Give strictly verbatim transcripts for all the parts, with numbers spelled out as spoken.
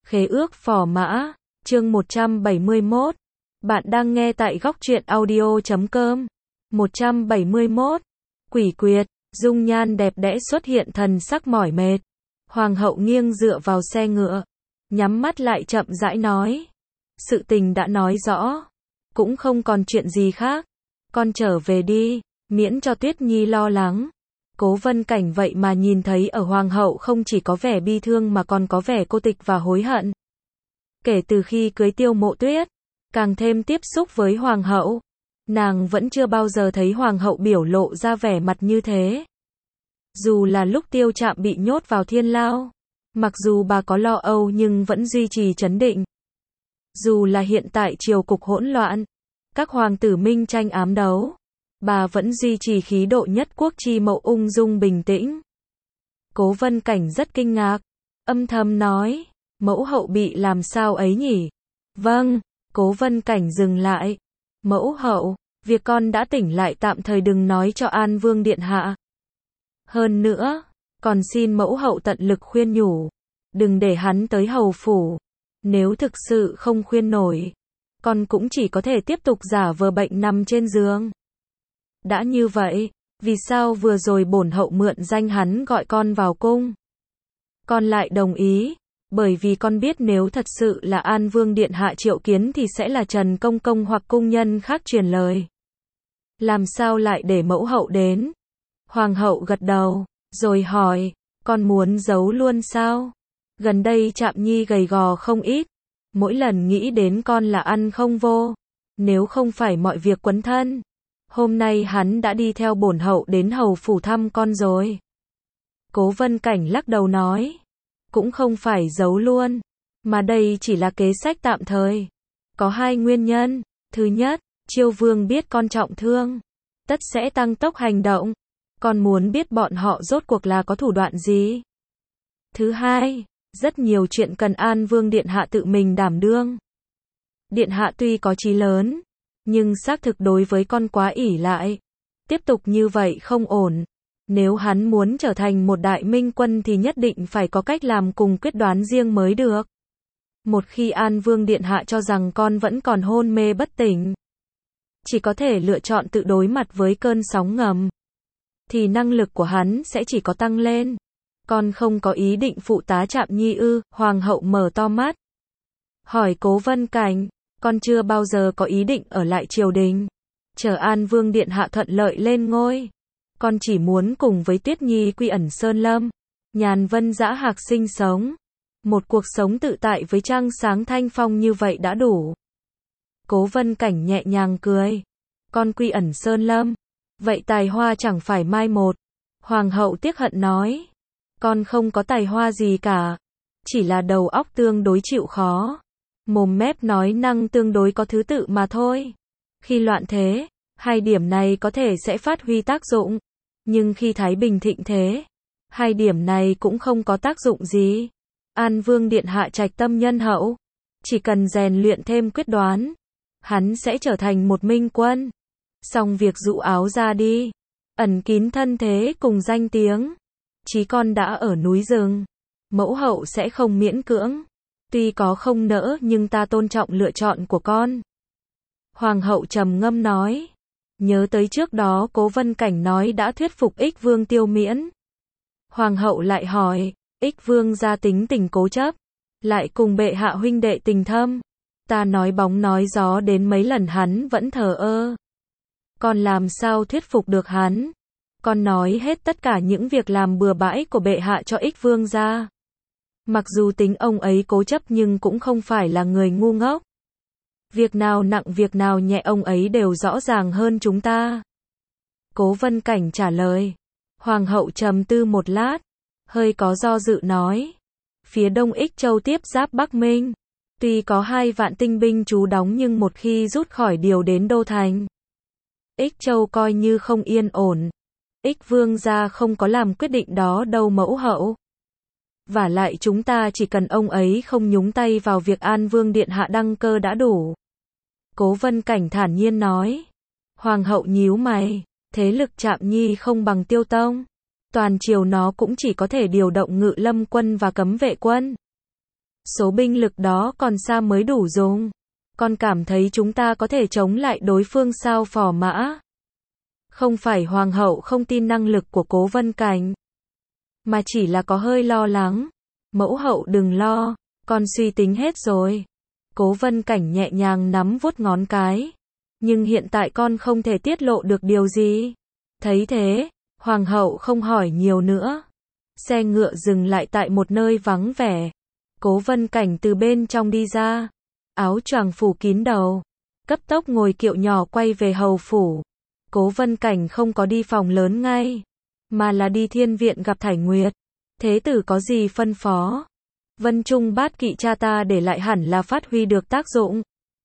Khế ước phò mã, chương một trăm bảy mươi mốt. Bạn đang nghe tại góc truyện audio chấm com. một trăm bảy mươi mốt. Quỷ quyệt, dung nhan đẹp đẽ xuất hiện thần sắc mỏi mệt. Hoàng hậu nghiêng dựa vào xe ngựa, nhắm mắt lại chậm rãi nói. Sự tình đã nói rõ, cũng không còn chuyện gì khác. Con trở về đi, miễn cho Tuyết Nhi lo lắng. Cố Vân Cảnh vậy mà nhìn thấy ở Hoàng hậu không chỉ có vẻ bi thương mà còn có vẻ cô tịch và hối hận. Kể từ khi cưới Tiêu Mộ Tuyết, càng thêm tiếp xúc với Hoàng hậu, nàng vẫn chưa bao giờ thấy Hoàng hậu biểu lộ ra vẻ mặt như thế. Dù là lúc Tiêu Trạm bị nhốt vào thiên lao, mặc dù bà có lo âu nhưng vẫn duy trì trấn định. Dù là hiện tại triều cục hỗn loạn, các hoàng tử minh tranh ám đấu, bà vẫn duy trì khí độ nhất quốc chi mẫu ung dung bình tĩnh. Cố Vân Cảnh rất kinh ngạc, âm thầm nói, mẫu hậu bị làm sao ấy nhỉ? Vâng, Cố Vân Cảnh dừng lại. Mẫu hậu, việc con đã tỉnh lại tạm thời đừng nói cho An Vương điện hạ. Hơn nữa, còn xin mẫu hậu tận lực khuyên nhủ, đừng để hắn tới hầu phủ. Nếu thực sự không khuyên nổi, con cũng chỉ có thể tiếp tục giả vờ bệnh nằm trên giường. Đã như vậy, vì sao vừa rồi bổn hậu mượn danh hắn gọi con vào cung? Con lại đồng ý, bởi vì con biết nếu thật sự là An Vương điện hạ triệu kiến thì sẽ là Trần Công Công hoặc cung nhân khác truyền lời. Làm sao lại để mẫu hậu đến? Hoàng hậu gật đầu, rồi hỏi, con muốn giấu luôn sao? Gần đây Trạm Nhi gầy gò không ít, mỗi lần nghĩ đến con là ăn không vô, nếu không phải mọi việc quấn thân. Hôm nay hắn đã đi theo bổn hậu đến hầu phủ thăm con rồi. Cố Vân Cảnh lắc đầu nói, cũng không phải giấu luôn, mà đây chỉ là kế sách tạm thời. Có hai nguyên nhân, thứ nhất, Chiêu Vương biết con trọng thương, tất sẽ tăng tốc hành động, con muốn biết bọn họ rốt cuộc là có thủ đoạn gì. Thứ hai, rất nhiều chuyện cần An Vương điện hạ tự mình đảm đương. Điện hạ tuy có chí lớn, nhưng xác thực đối với con quá ỷ lại. Tiếp tục như vậy không ổn. Nếu hắn muốn trở thành một đại minh quân thì nhất định phải có cách làm cùng quyết đoán riêng mới được. Một khi An Vương điện hạ cho rằng con vẫn còn hôn mê bất tỉnh, chỉ có thể lựa chọn tự đối mặt với cơn sóng ngầm, thì năng lực của hắn sẽ chỉ có tăng lên. Con không có ý định phụ tá Trạm Nhi ư? Hoàng hậu mở to mắt, hỏi Cố Vân Cảnh, con chưa bao giờ có ý định ở lại triều đình, chờ An Vương điện hạ thuận lợi lên ngôi. Con chỉ muốn cùng với Tuyết Nhi quy ẩn sơn lâm, nhàn vân dã hạc sinh sống. Một cuộc sống tự tại với trăng sáng thanh phong như vậy đã đủ. Cố Vân Cảnh nhẹ nhàng cười. Con quy ẩn sơn lâm, vậy tài hoa chẳng phải mai một. Hoàng hậu tiếc hận nói, con không có tài hoa gì cả, chỉ là đầu óc tương đối chịu khó, mồm mép nói năng tương đối có thứ tự mà thôi. Khi loạn thế, hai điểm này có thể sẽ phát huy tác dụng, nhưng khi thái bình thịnh thế, hai điểm này cũng không có tác dụng gì. An Vương điện hạ trạch tâm nhân hậu, chỉ cần rèn luyện thêm quyết đoán, hắn sẽ trở thành một minh quân. Xong việc dụ áo ra đi, ẩn kín thân thế cùng danh tiếng. Chí con đã ở núi rừng, mẫu hậu sẽ không miễn cưỡng. Tuy có không nỡ nhưng ta tôn trọng lựa chọn của con. Hoàng hậu trầm ngâm nói. Nhớ tới trước đó Cố Vân Cảnh nói đã thuyết phục Ích Vương tiêu miễn. Hoàng hậu lại hỏi, Ích Vương gia tính tình cố chấp, lại cùng bệ hạ huynh đệ tình thâm. Ta nói bóng nói gió đến mấy lần hắn vẫn thờ ơ. Con làm sao thuyết phục được hắn? Con nói hết tất cả những việc làm bừa bãi của bệ hạ cho Ích Vương gia. Mặc dù tính ông ấy cố chấp nhưng cũng không phải là người ngu ngốc. Việc nào nặng việc nào nhẹ ông ấy đều rõ ràng hơn chúng ta. Cố Vân Cảnh trả lời. Hoàng hậu trầm tư một lát, hơi có do dự nói. Phía đông Ích Châu tiếp giáp Bắc Minh, tuy có hai vạn tinh binh trú đóng nhưng một khi rút khỏi điều đến Đô Thành, Ích Châu coi như không yên ổn. Ích Vương gia không có làm quyết định đó đâu mẫu hậu. Vả lại chúng ta chỉ cần ông ấy không nhúng tay vào việc An Vương điện hạ đăng cơ đã đủ. Cố Vân Cảnh thản nhiên nói. Hoàng hậu nhíu mày, thế lực Trạm Nhi không bằng Tiêu Tông. Toàn triều nó cũng chỉ có thể điều động ngự lâm quân và cấm vệ quân. Số binh lực đó còn xa mới đủ dùng. Con cảm thấy chúng ta có thể chống lại đối phương sao Phò Mã? Không phải hoàng hậu không tin năng lực của Cố Vân Cảnh, mà chỉ là có hơi lo lắng. Mẫu hậu đừng lo, con suy tính hết rồi. Cố Vân Cảnh nhẹ nhàng nắm vuốt ngón cái. Nhưng hiện tại con không thể tiết lộ được điều gì. Thấy thế, hoàng hậu không hỏi nhiều nữa. Xe ngựa dừng lại tại một nơi vắng vẻ. Cố Vân Cảnh từ bên trong đi ra, áo choàng phủ kín đầu, cấp tốc ngồi kiệu nhỏ quay về hầu phủ. Cố Vân Cảnh không có đi phòng lớn ngay, mà là đi thiên viện gặp Thải Nguyệt. Thế tử có gì phân phó? Vân Trung Bát Kỵ cha ta để lại hẳn là phát huy được tác dụng.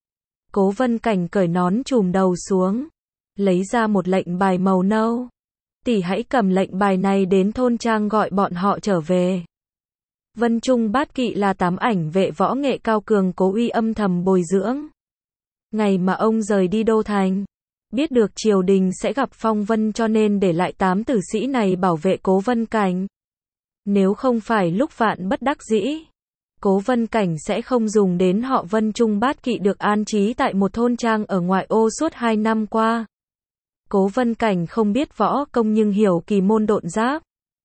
Cố Vân Cảnh cởi nón trùm đầu xuống, lấy ra một lệnh bài màu nâu. Tỷ hãy cầm lệnh bài này đến thôn trang gọi bọn họ trở về. Vân Trung Bát Kỵ là tám ảnh vệ võ nghệ cao cường Cố Uy âm thầm bồi dưỡng. Ngày mà ông rời đi Đô Thành, biết được triều đình sẽ gặp phong vân cho nên để lại tám tử sĩ này bảo vệ Cố Vân Cảnh. Nếu không phải lúc vạn bất đắc dĩ, Cố Vân Cảnh sẽ không dùng đến họ Vân Trung Bát Kỵ được an trí tại một thôn trang ở ngoại ô suốt hai năm qua. Cố Vân Cảnh không biết võ công nhưng hiểu kỳ môn độn giáp.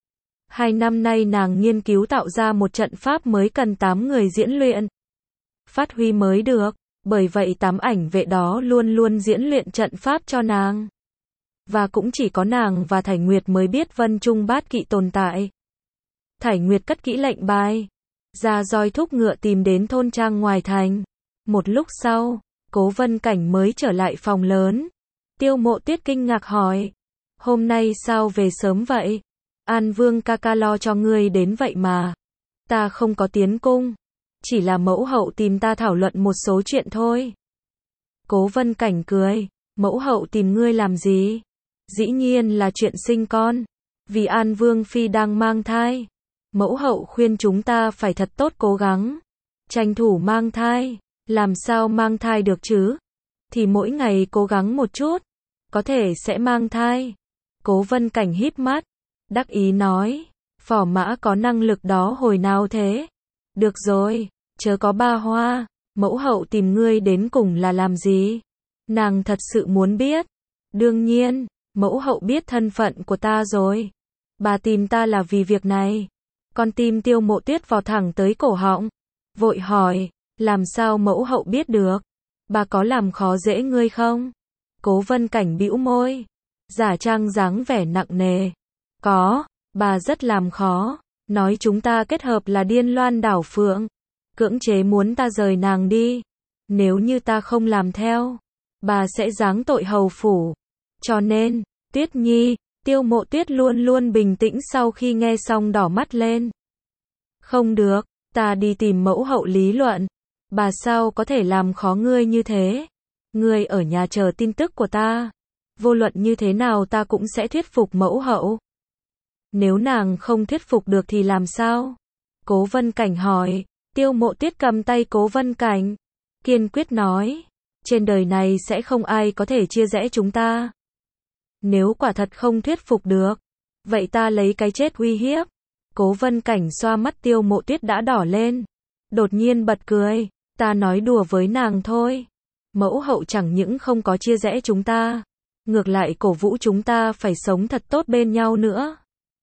Hai năm nay nàng nghiên cứu tạo ra một trận pháp mới cần tám người diễn luyện, phát huy mới được, bởi vậy tám ảnh vệ đó luôn luôn diễn luyện trận pháp cho nàng. Và cũng chỉ có nàng và Thải Nguyệt mới biết Vân Trung Bát Kỵ tồn tại. Thải Nguyệt cất kỹ lệnh bài, ra roi thúc ngựa tìm đến thôn trang ngoài thành. Một lúc sau, Cố Vân Cảnh mới trở lại phòng lớn. Tiêu Mộ Tuyết kinh ngạc hỏi, hôm nay sao về sớm vậy? An Vương ca ca lo cho ngươi đến vậy mà. Ta không có tiến cung, chỉ là mẫu hậu tìm ta thảo luận một số chuyện thôi. Cố Vân Cảnh cười, mẫu hậu tìm ngươi làm gì? Dĩ nhiên là chuyện sinh con, vì An Vương phi đang mang thai. Mẫu hậu khuyên chúng ta phải thật tốt cố gắng, tranh thủ mang thai. Làm sao mang thai được chứ? Thì mỗi ngày cố gắng một chút, có thể sẽ mang thai. Cố Vân Cảnh híp mắt, đắc ý nói, Phò Mã có năng lực đó hồi nào thế? Được rồi, chớ có ba hoa, mẫu hậu tìm ngươi đến cùng là làm gì? Nàng thật sự muốn biết. Đương nhiên, mẫu hậu biết thân phận của ta rồi. Bà tìm ta là vì việc này. Con tim Tiêu Mộ Tuyết vò thẳng tới cổ họng, vội hỏi, làm sao mẫu hậu biết được? Bà có làm khó dễ ngươi không? Cố Vân Cảnh bĩu môi, giả trang dáng vẻ nặng nề. Có, bà rất làm khó, nói chúng ta kết hợp là điên loan đảo phượng, cưỡng chế muốn ta rời nàng đi. Nếu như ta không làm theo, bà sẽ giáng tội hầu phủ. Cho nên, Tuyết Nhi, Tiêu Mộ Tuyết luôn luôn bình tĩnh sau khi nghe xong đỏ mắt lên. Không được, ta đi tìm mẫu hậu lý luận. Bà sao có thể làm khó ngươi như thế? Ngươi ở nhà chờ tin tức của ta. Vô luận như thế nào ta cũng sẽ thuyết phục mẫu hậu. Nếu nàng không thuyết phục được thì làm sao? Cố Vân Cảnh hỏi. Tiêu Mộ Tuyết cầm tay Cố Vân Cảnh, kiên quyết nói, trên đời này sẽ không ai có thể chia rẽ chúng ta. Nếu quả thật không thuyết phục được, vậy ta lấy cái chết uy hiếp. Cố Vân Cảnh xoa mắt Tiêu Mộ Tuyết đã đỏ lên, đột nhiên bật cười, ta nói đùa với nàng thôi. Mẫu hậu chẳng những không có chia rẽ chúng ta, ngược lại cổ vũ chúng ta phải sống thật tốt bên nhau nữa.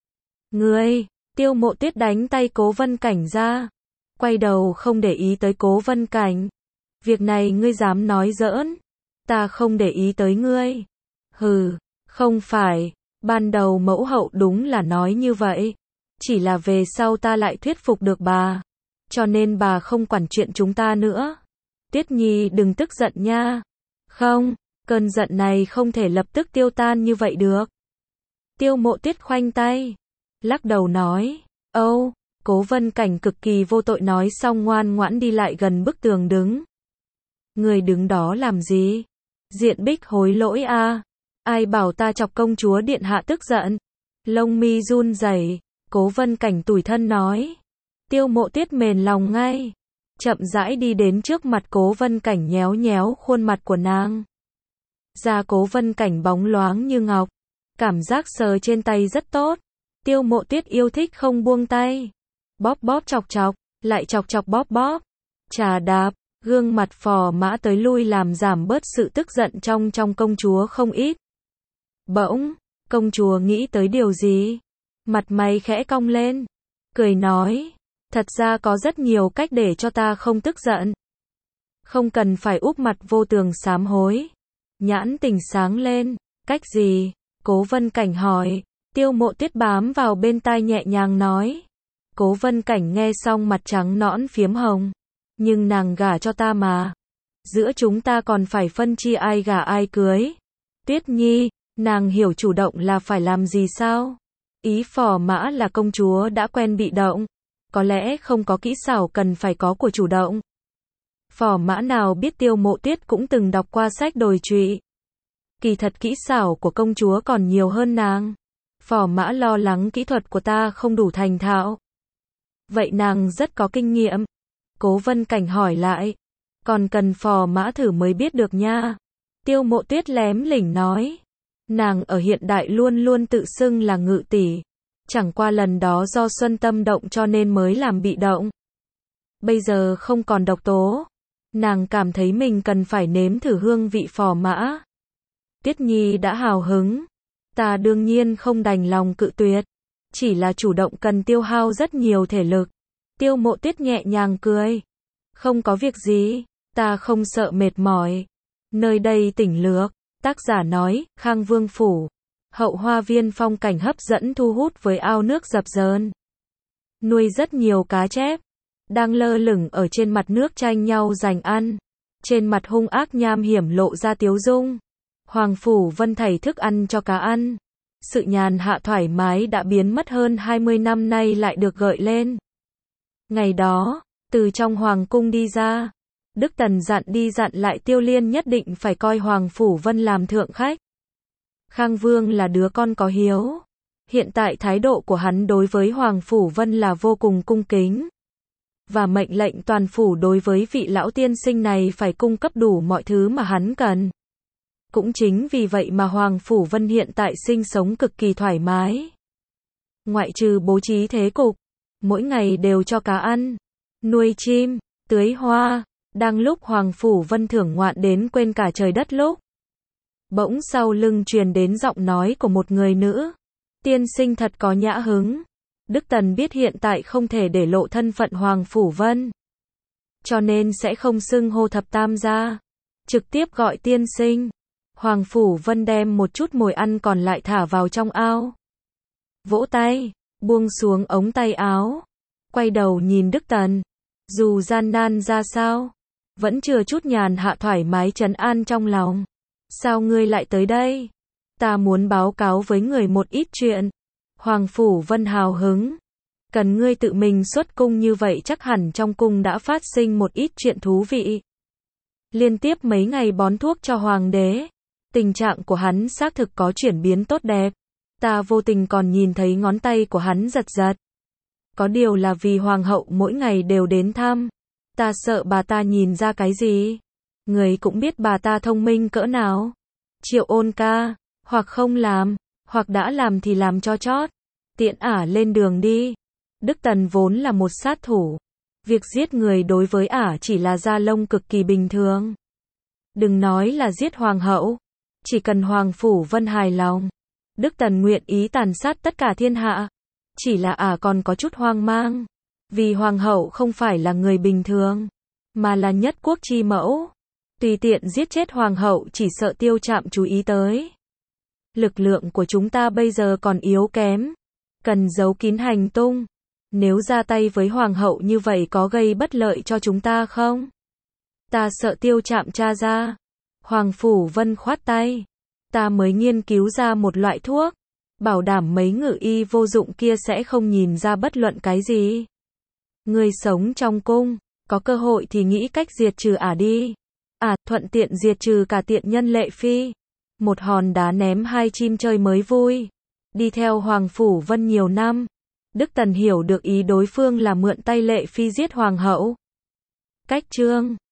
Ngươi, Tiêu Mộ Tuyết đánh tay Cố Vân Cảnh ra, quay đầu không để ý tới Cố Vân Cảnh. Việc này ngươi dám nói giỡn? Ta không để ý tới ngươi. Hừ, không phải, ban đầu mẫu hậu đúng là nói như vậy. Chỉ là về sau ta lại thuyết phục được bà, cho nên bà không quản chuyện chúng ta nữa. Tuyết Nhi đừng tức giận nha. Không, cơn giận này không thể lập tức tiêu tan như vậy được. Tiêu Mộ Tuyết khoanh tay, lắc đầu nói, âu, Cố Vân Cảnh cực kỳ vô tội nói xong ngoan ngoãn đi lại gần bức tường đứng. Người đứng đó làm gì? Diện Bích hối lỗi a, à? Ai bảo ta chọc công chúa điện hạ tức giận? Lông mi run rẩy, Cố Vân Cảnh tủi thân nói. Tiêu Mộ Tuyết mềm lòng ngay, chậm rãi đi đến trước mặt Cố Vân Cảnh nhéo nhéo khuôn mặt của nàng. Da Cố Vân Cảnh bóng loáng như ngọc, cảm giác sờ trên tay rất tốt. Tiêu Mộ Tuyết yêu thích không buông tay, bóp bóp chọc chọc, lại chọc chọc bóp bóp, chà đạp, gương mặt Phò Mã tới lui làm giảm bớt sự tức giận trong trong công chúa không ít. Bỗng, công chúa nghĩ tới điều gì? Mặt mày khẽ cong lên, cười nói, thật ra có rất nhiều cách để cho ta không tức giận. Không cần phải úp mặt vô tường sám hối. Nhãn tình sáng lên, cách gì? Cố Vân Cảnh hỏi. Tiêu Mộ Tuyết bám vào bên tai nhẹ nhàng nói. Cố Vân Cảnh nghe xong mặt trắng nõn phiếm hồng. Nhưng nàng gả cho ta mà. Giữa chúng ta còn phải phân chia ai gả ai cưới. Tuyết Nhi, nàng hiểu chủ động là phải làm gì sao? Ý Phò Mã là công chúa đã quen bị động. Có lẽ không có kỹ xảo cần phải có của chủ động. Phò Mã nào biết Tiêu Mộ Tuyết cũng từng đọc qua sách đồi trụy. Kỳ thật kỹ xảo của công chúa còn nhiều hơn nàng. Phò Mã lo lắng kỹ thuật của ta không đủ thành thạo. Vậy nàng rất có kinh nghiệm. Cố Vân Cảnh hỏi lại. Còn cần Phò Mã thử mới biết được nha. Tiêu Mộ Tuyết lém lỉnh nói. Nàng ở hiện đại luôn luôn tự xưng là ngự tỷ. Chẳng qua lần đó do xuân tâm động cho nên mới làm bị động. Bây giờ không còn độc tố. Nàng cảm thấy mình cần phải nếm thử hương vị Phò Mã. Tuyết Nhi đã hào hứng. Ta đương nhiên không đành lòng cự tuyệt. Chỉ là chủ động cần tiêu hao rất nhiều thể lực. Tiêu Mộ Tuyết nhẹ nhàng cười. Không có việc gì, ta không sợ mệt mỏi. Nơi đây tỉnh lược. Tác giả nói, Khang Vương Phủ. Hậu hoa viên phong cảnh hấp dẫn thu hút với ao nước dập dờn. Nuôi rất nhiều cá chép. Đang lơ lửng ở trên mặt nước tranh nhau giành ăn. Trên mặt hung ác nham hiểm lộ ra tiếu dung. Hoàng Phủ Vân thảy thức ăn cho cá ăn. Sự nhàn hạ thoải mái đã biến mất hơn hai mươi năm nay lại được gợi lên. Ngày đó, từ trong Hoàng cung đi ra, Đức Tần dặn đi dặn lại Tiêu Liên nhất định phải coi Hoàng Phủ Vân làm thượng khách. Khang Vương là đứa con có hiếu. Hiện tại thái độ của hắn đối với Hoàng Phủ Vân là vô cùng cung kính. Và mệnh lệnh toàn phủ đối với vị lão tiên sinh này phải cung cấp đủ mọi thứ mà hắn cần. Cũng chính vì vậy mà Hoàng Phủ Vân hiện tại sinh sống cực kỳ thoải mái. Ngoại trừ bố trí thế cục, mỗi ngày đều cho cá ăn, nuôi chim, tưới hoa, đang lúc Hoàng Phủ Vân thưởng ngoạn đến quên cả trời đất lúc. Bỗng sau lưng truyền đến giọng nói của một người nữ. Tiên sinh thật có nhã hứng. Đức Tần biết hiện tại không thể để lộ thân phận Hoàng Phủ Vân. Cho nên sẽ không xưng hô thập tam gia. Trực tiếp gọi tiên sinh. Hoàng Phủ Vân đem một chút mồi ăn còn lại thả vào trong ao. Vỗ tay, buông xuống ống tay áo. Quay đầu nhìn Đức Tần. Dù gian nan ra sao, vẫn chưa chút nhàn hạ thoải mái trấn an trong lòng. Sao ngươi lại tới đây? Ta muốn báo cáo với người một ít chuyện. Hoàng Phủ Vân hào hứng. Cần ngươi tự mình xuất cung như vậy chắc hẳn trong cung đã phát sinh một ít chuyện thú vị. Liên tiếp mấy ngày bón thuốc cho Hoàng đế. Tình trạng của hắn xác thực có chuyển biến tốt đẹp. Ta vô tình còn nhìn thấy ngón tay của hắn giật giật. Có điều là vì Hoàng hậu mỗi ngày đều đến thăm. Ta sợ bà ta nhìn ra cái gì. Người cũng biết bà ta thông minh cỡ nào. Triệu Ôn ca, hoặc không làm, hoặc đã làm thì làm cho chót. Tiện ả lên đường đi. Đức Tần vốn là một sát thủ. Việc giết người đối với ả chỉ là da lông cực kỳ bình thường. Đừng nói là giết hoàng hậu. Chỉ cần Hoàng Phủ Vân hài lòng. Đức Tần nguyện ý tàn sát tất cả thiên hạ. Chỉ là ả còn có chút hoang mang. Vì hoàng hậu không phải là người bình thường. Mà là nhất quốc chi mẫu. Tùy tiện giết chết hoàng hậu chỉ sợ Tiêu Trạm chú ý tới. Lực lượng của chúng ta bây giờ còn yếu kém. Cần giấu kín hành tung. Nếu ra tay với hoàng hậu như vậy có gây bất lợi cho chúng ta không? Ta sợ Tiêu Trạm tra ra. Hoàng Phủ Vân khoát tay. Ta mới nghiên cứu ra một loại thuốc. Bảo đảm mấy ngự y vô dụng kia sẽ không nhìn ra bất luận cái gì. Người sống trong cung. Có cơ hội thì nghĩ cách diệt trừ ả đi. À, thuận tiện diệt trừ cả tiện nhân Lệ Phi. Một hòn đá ném hai chim chơi mới vui. Đi theo Hoàng Phủ Vân nhiều năm. Đức Tần hiểu được ý đối phương là mượn tay Lệ Phi giết hoàng hậu. Cách chương